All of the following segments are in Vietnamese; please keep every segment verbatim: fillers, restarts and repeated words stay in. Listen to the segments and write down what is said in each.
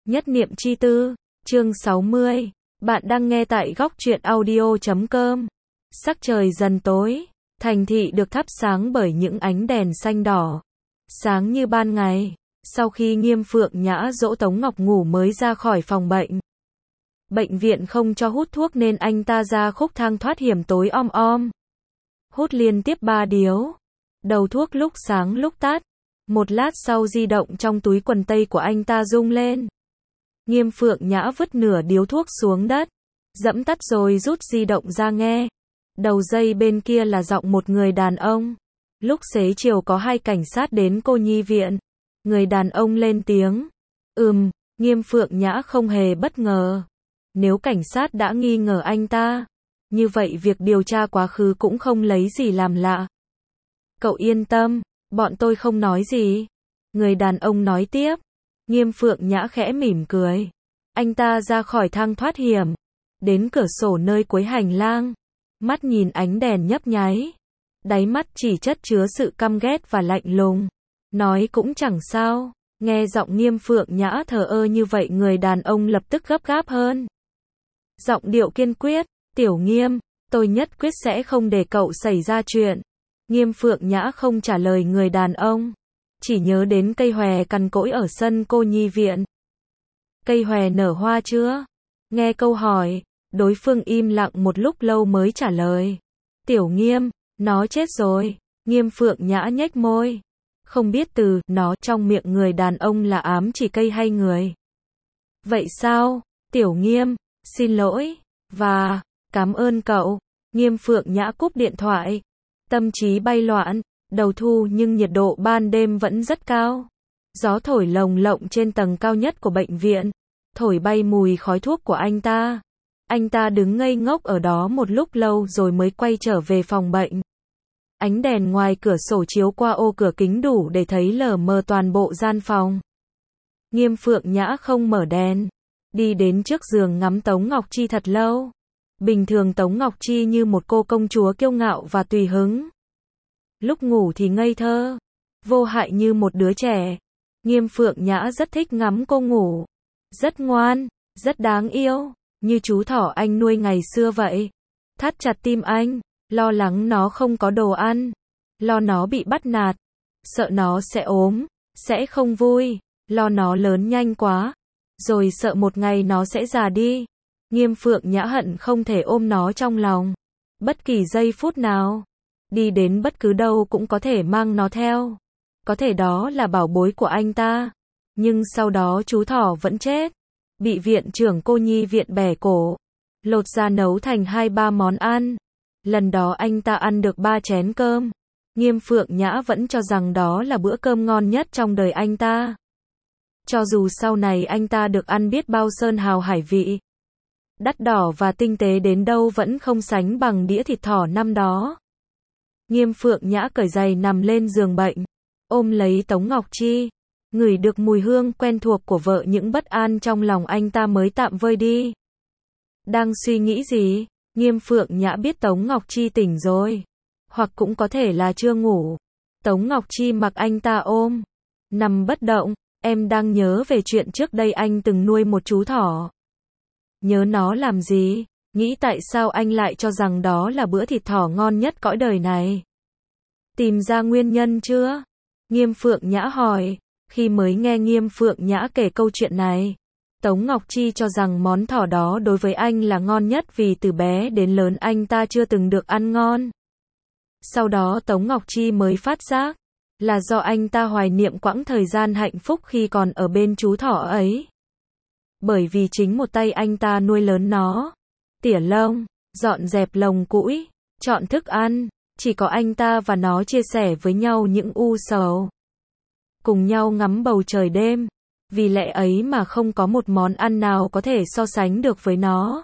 Nhất niệm chi tư, chương sáu mươi. Bạn đang nghe tại góc truyện audio chấm com. Sắc trời dần tối, thành thị được thắp sáng bởi những ánh đèn xanh đỏ, sáng như ban ngày. Sau khi Nghiêm Phượng Nhã dỗ Tống Ngọc ngủ mới ra khỏi phòng bệnh. Bệnh viện không cho hút thuốc nên anh ta ra khúc thang thoát hiểm tối om om. Hút liên tiếp ba điếu. Đầu thuốc lúc sáng lúc tắt. Một lát sau di động trong túi quần tây của anh ta rung lên. Nghiêm Phượng Nhã vứt nửa điếu thuốc xuống đất, dẫm tắt rồi rút di động ra nghe. Đầu dây bên kia là giọng một người đàn ông. Lúc xế chiều có hai cảnh sát đến cô nhi viện. Người đàn ông lên tiếng. Ừm, Nghiêm Phượng Nhã không hề bất ngờ. Nếu cảnh sát đã nghi ngờ anh ta, như vậy việc điều tra quá khứ cũng không lấy gì làm lạ. Cậu yên tâm, bọn tôi không nói gì. Người đàn ông nói tiếp. Nghiêm Phượng Nhã khẽ mỉm cười. Anh ta ra khỏi thang thoát hiểm, đến cửa sổ nơi cuối hành lang, mắt nhìn ánh đèn nhấp nháy. Đáy mắt chỉ chất chứa sự căm ghét và lạnh lùng. Nói cũng chẳng sao. Nghe giọng Nghiêm Phượng Nhã thờ ơ như vậy, người đàn ông lập tức gấp gáp hơn. Giọng điệu kiên quyết. Tiểu Nghiêm, tôi nhất quyết sẽ không để cậu xảy ra chuyện. Nghiêm Phượng Nhã không trả lời người đàn ông, chỉ nhớ đến cây hòe cằn cỗi ở sân cô nhi viện. Cây hòe nở hoa chưa? Nghe câu hỏi, đối phương im lặng một lúc lâu mới trả lời. Tiểu Nghiêm, nó chết rồi. Nghiêm Phượng Nhã nhếch môi. Không biết từ nó trong miệng người đàn ông là ám chỉ cây hay người. Vậy sao? Tiểu Nghiêm, xin lỗi, và cảm ơn cậu. Nghiêm Phượng Nhã cúp điện thoại. Tâm trí bay loạn. Đầu thu nhưng nhiệt độ ban đêm vẫn rất cao. Gió thổi lồng lộng trên tầng cao nhất của bệnh viện, thổi bay mùi khói thuốc của anh ta. Anh ta đứng ngây ngốc ở đó một lúc lâu rồi mới quay trở về phòng bệnh. Ánh đèn ngoài cửa sổ chiếu qua ô cửa kính đủ để thấy lờ mờ toàn bộ gian phòng. Nghiêm Phượng Nhã không mở đèn, đi đến trước giường ngắm Tống Ngọc Chi thật lâu. Bình thường Tống Ngọc Chi như một cô công chúa kiêu ngạo và tùy hứng. Lúc ngủ thì ngây thơ, vô hại như một đứa trẻ. Nghiêm Phượng Nhã rất thích ngắm cô ngủ. Rất ngoan, rất đáng yêu, như chú thỏ anh nuôi ngày xưa vậy. Thắt chặt tim anh, lo lắng nó không có đồ ăn, lo nó bị bắt nạt, sợ nó sẽ ốm, sẽ không vui, lo nó lớn nhanh quá, rồi sợ một ngày nó sẽ già đi. Nghiêm Phượng Nhã hận không thể ôm nó trong lòng, bất kỳ giây phút nào. Đi đến bất cứ đâu cũng có thể mang nó theo. Có thể đó là bảo bối của anh ta. Nhưng sau đó chú thỏ vẫn chết. Bị viện trưởng cô nhi viện bẻ cổ. Lột ra nấu thành hai ba món ăn. Lần đó anh ta ăn được ba chén cơm. Nghiêm Phượng Nhã vẫn cho rằng đó là bữa cơm ngon nhất trong đời anh ta. Cho dù sau này anh ta được ăn biết bao sơn hào hải vị, đắt đỏ và tinh tế đến đâu vẫn không sánh bằng đĩa thịt thỏ năm đó. Nghiêm Phượng Nhã cởi giày nằm lên giường bệnh, ôm lấy Tống Ngọc Chi, ngửi được mùi hương quen thuộc của vợ, những bất an trong lòng anh ta mới tạm vơi đi. Đang suy nghĩ gì? Nghiêm Phượng Nhã biết Tống Ngọc Chi tỉnh rồi, hoặc cũng có thể là chưa ngủ. Tống Ngọc Chi mặc anh ta ôm, nằm bất động. Em đang nhớ về chuyện trước đây anh từng nuôi một chú thỏ. Nhớ nó làm gì? Nghĩ tại sao anh lại cho rằng đó là bữa thịt thỏ ngon nhất cõi đời này? Tìm ra nguyên nhân chưa? Nghiêm Phượng Nhã hỏi. Khi mới nghe Nghiêm Phượng Nhã kể câu chuyện này, Tống Ngọc Chi cho rằng món thỏ đó đối với anh là ngon nhất vì từ bé đến lớn anh ta chưa từng được ăn ngon. Sau đó Tống Ngọc Chi mới phát giác, là do anh ta hoài niệm quãng thời gian hạnh phúc khi còn ở bên chú thỏ ấy. Bởi vì chính một tay anh ta nuôi lớn nó, tỉa lông, dọn dẹp lồng củi, chọn thức ăn, chỉ có anh ta và nó chia sẻ với nhau những u sầu. Cùng nhau ngắm bầu trời đêm, vì lẽ ấy mà không có một món ăn nào có thể so sánh được với nó.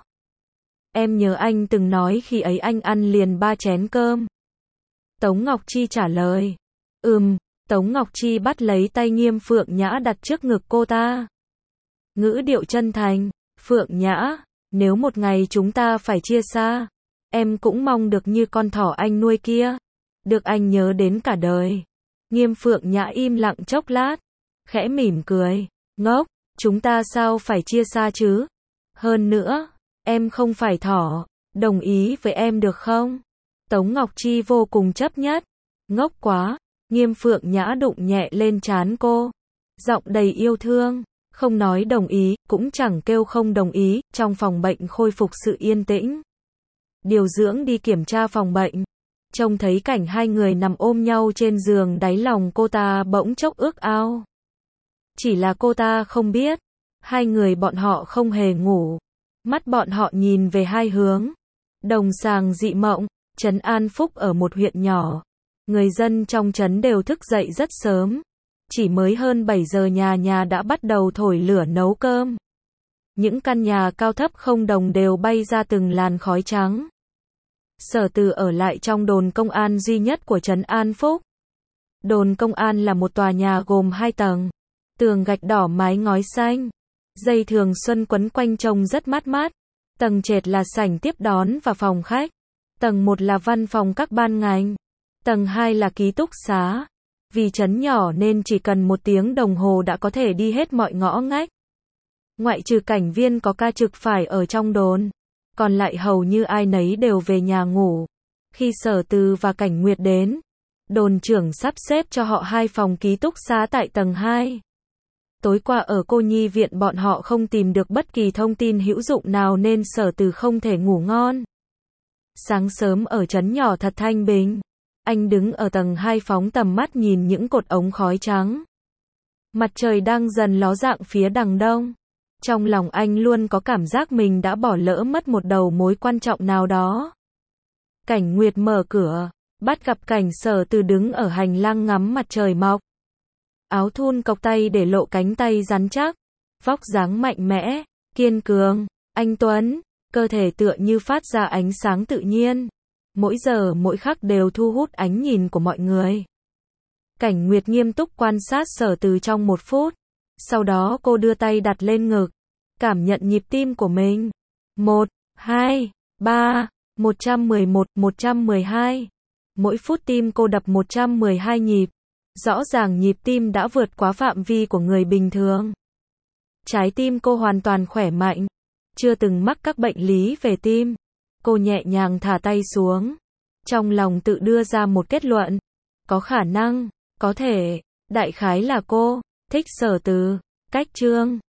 Em nhớ anh từng nói khi ấy anh ăn liền ba chén cơm. Tống Ngọc Chi trả lời. Ừm, Tống Ngọc Chi bắt lấy tay Nghiêm Phượng Nhã đặt trước ngực cô ta. Ngữ điệu chân thành. Phượng Nhã, nếu một ngày chúng ta phải chia xa, em cũng mong được như con thỏ anh nuôi kia, được anh nhớ đến cả đời. Nghiêm Phượng Nhã im lặng chốc lát, khẽ mỉm cười. Ngốc, Chúng ta sao phải chia xa chứ? Hơn nữa, em không phải thỏ, đồng ý với em được không? Tống Ngọc Chi vô cùng chấp nhất. Ngốc quá, Nghiêm Phượng Nhã đụng nhẹ lên trán cô. Giọng đầy yêu thương, không nói đồng ý, cũng chẳng kêu không đồng ý, trong phòng bệnh khôi phục sự yên tĩnh. Điều dưỡng đi kiểm tra phòng bệnh. Trông thấy cảnh hai người nằm ôm nhau trên giường, đáy lòng cô ta bỗng chốc ước ao. Chỉ là cô ta không biết, hai người bọn họ không hề ngủ. Mắt bọn họ nhìn về hai hướng. Đồng Sàng Dị Mộng, trấn An Phúc ở một huyện nhỏ. Người dân trong trấn đều thức dậy rất sớm. Chỉ mới hơn bảy giờ nhà nhà đã bắt đầu thổi lửa nấu cơm. Những căn nhà cao thấp không đồng đều bay ra từng làn khói trắng. Sở Từ ở lại trong đồn công an duy nhất của trấn An Phúc. Đồn công an là một tòa nhà gồm hai tầng. Tường gạch đỏ mái ngói xanh. Dây thường xuân quấn quanh trông rất mát mát. Tầng trệt là sảnh tiếp đón và phòng khách. Tầng một là văn phòng các ban ngành. Tầng hai là ký túc xá. Vì trấn nhỏ nên chỉ cần một tiếng đồng hồ đã có thể đi hết mọi ngõ ngách. Ngoại trừ cảnh viên có ca trực phải ở trong đồn, còn lại hầu như ai nấy đều về nhà ngủ. Khi Sở Từ và Cảnh Nguyệt đến, đồn trưởng sắp xếp cho họ hai phòng ký túc xá tại tầng hai. Tối qua ở cô nhi viện bọn họ không tìm được bất kỳ thông tin hữu dụng nào nên Sở Từ không thể ngủ ngon. Sáng sớm ở trấn nhỏ thật thanh bình. Anh đứng ở tầng hai phóng tầm mắt nhìn những cột ống khói trắng. Mặt trời đang dần ló dạng phía đằng đông. Trong lòng anh luôn có cảm giác mình đã bỏ lỡ mất một đầu mối quan trọng nào đó. Cảnh Nguyệt mở cửa, bắt gặp cảnh Sở Từ đứng ở hành lang ngắm mặt trời mọc. Áo thun cộc tay để lộ cánh tay rắn chắc, vóc dáng mạnh mẽ, kiên cường, anh tuấn, cơ thể tựa như phát ra ánh sáng tự nhiên. Mỗi giờ mỗi khắc đều thu hút ánh nhìn của mọi người. Cảnh Nguyệt nghiêm túc quan sát Sở Từ trong một phút. Sau đó cô đưa tay đặt lên ngực, cảm nhận nhịp tim của mình. Một, hai, ba, một trăm mười một, một trăm mười hai. Mỗi phút tim cô đập một trăm mười hai nhịp. Rõ ràng nhịp tim đã vượt quá phạm vi của người bình thường. Trái tim cô hoàn toàn khỏe mạnh, chưa từng mắc các bệnh lý về tim. Cô nhẹ nhàng thả tay xuống, trong lòng tự đưa ra một kết luận. Có khả năng, có thể, đại khái là cô thích Sở Từ. Cách chương